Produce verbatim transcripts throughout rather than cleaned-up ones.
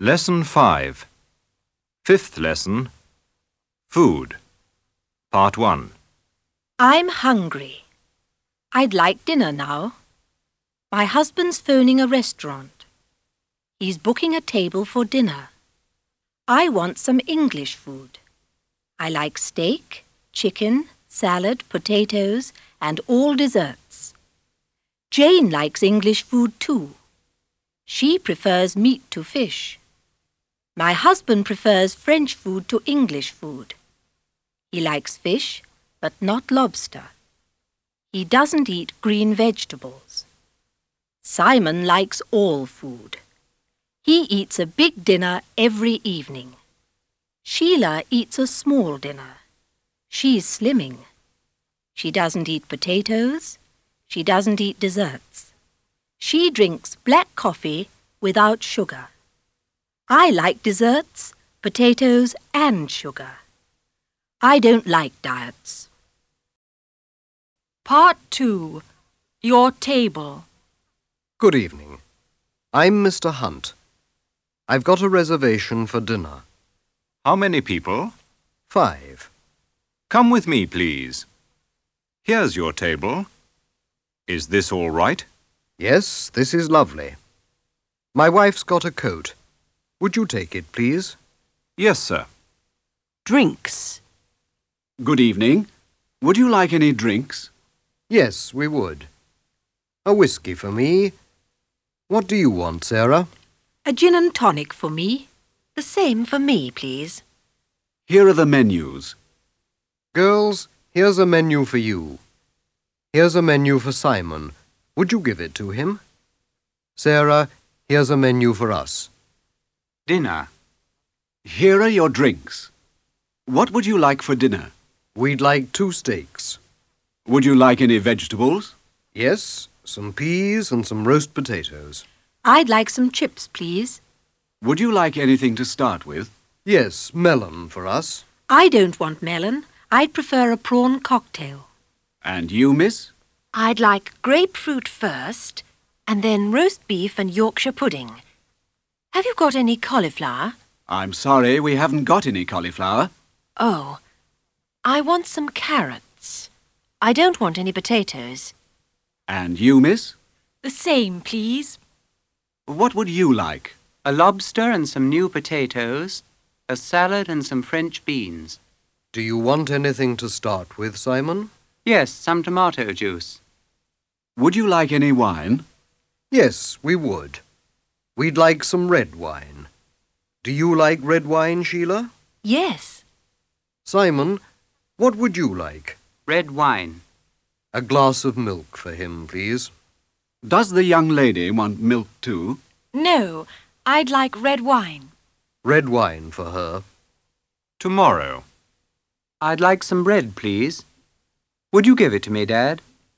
Lesson five. Fifth lesson. Food. Part one. I'm hungry. I'd like dinner now. My husband's phoning a restaurant. He's booking a table for dinner. I want some English food. I like steak, chicken, salad, potatoes, and all desserts. Jane likes English food too. She prefers meat to fish. My husband prefers French food to English food. He likes fish, but not lobster. He doesn't eat green vegetables. Simon likes all food. He eats a big dinner every evening. Sheila eats a small dinner. She's slimming. She doesn't eat potatoes. She doesn't eat desserts. She drinks black coffee without sugar. I like desserts, potatoes and sugar. I don't like diets. Part two. Your table. Good evening. I'm Mister Hunt. I've got a reservation for dinner. How many people? Five. Come with me, please. Here's your table. Is this all right? Yes, this is lovely. My wife's got a coat. Would you take it, please? Yes, sir. Drinks. Good evening. Would you like any drinks? Yes, we would. A whiskey for me. What do you want, Sarah? A gin and tonic for me. The same for me, please. Here are the menus. Girls, here's a menu for you. Here's a menu for Simon. Would you give it to him? Sarah, here's a menu for us. Dinner. Here are your drinks. What would you like for dinner? We'd like two steaks. Would you like any vegetables? Yes, some peas and some roast potatoes. I'd like some chips, please. Would you like anything to start with? Yes, melon for us. I don't want melon. I'd prefer a prawn cocktail. And you, miss? I'd like grapefruit first, and then roast beef and Yorkshire pudding. Have you got any cauliflower? I'm sorry, we haven't got any cauliflower. Oh, I want some carrots. I don't want any potatoes. And you, miss? The same, please. What would you like? A lobster and some new potatoes, a salad and some French beans. Do you want anything to start with, Simon? Yes, some tomato juice. Would you like any wine? Yes, we would. We'd like some red wine. Do you like red wine, Sheila? Yes. Simon, what would you like? Red wine. A glass of milk for him, please. Does the young lady want milk too? No, I'd like red wine. Red wine for her. Tomorrow. I'd like some bread, please. Would you give it to me, Dad?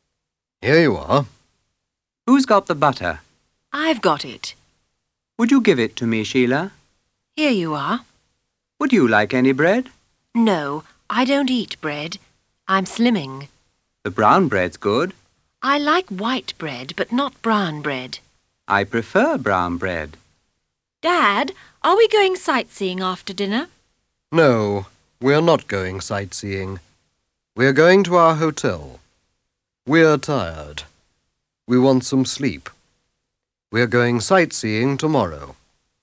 Here you are. Who's got the butter? I've got it. Would you give it to me, Sheila? Here you are. Would you like any bread? No, I don't eat bread. I'm slimming. The brown bread's good. I like white bread, but not brown bread. I prefer brown bread. Dad, are we going sightseeing after dinner? No, we're not going sightseeing. We're going to our hotel. We're tired. We want some sleep. We're going sightseeing tomorrow.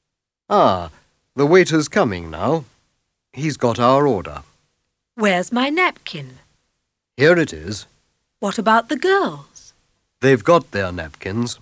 Ah, the waiter's coming now. He's got our order. Where's my napkin? Here it is. What about the girls? They've got their napkins.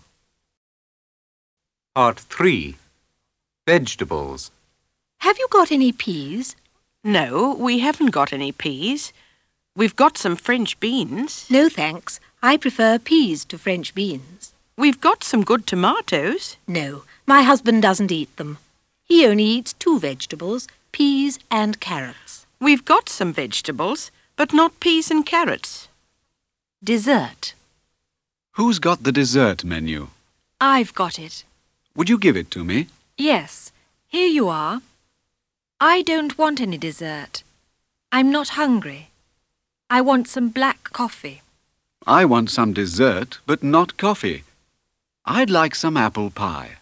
Part three. Vegetables. Have you got any peas? No, we haven't got any peas. We've got some French beans. No, thanks. I prefer peas to French beans. We've got some good tomatoes. No, my husband doesn't eat them. He only eats two vegetables, peas and carrots. We've got some vegetables, but not peas and carrots. Dessert. Who's got the dessert menu? I've got it. Would you give it to me? Yes, here you are. I don't want any dessert. I'm not hungry. I want some black coffee. I want some dessert, but not coffee. I'd like some apple pie.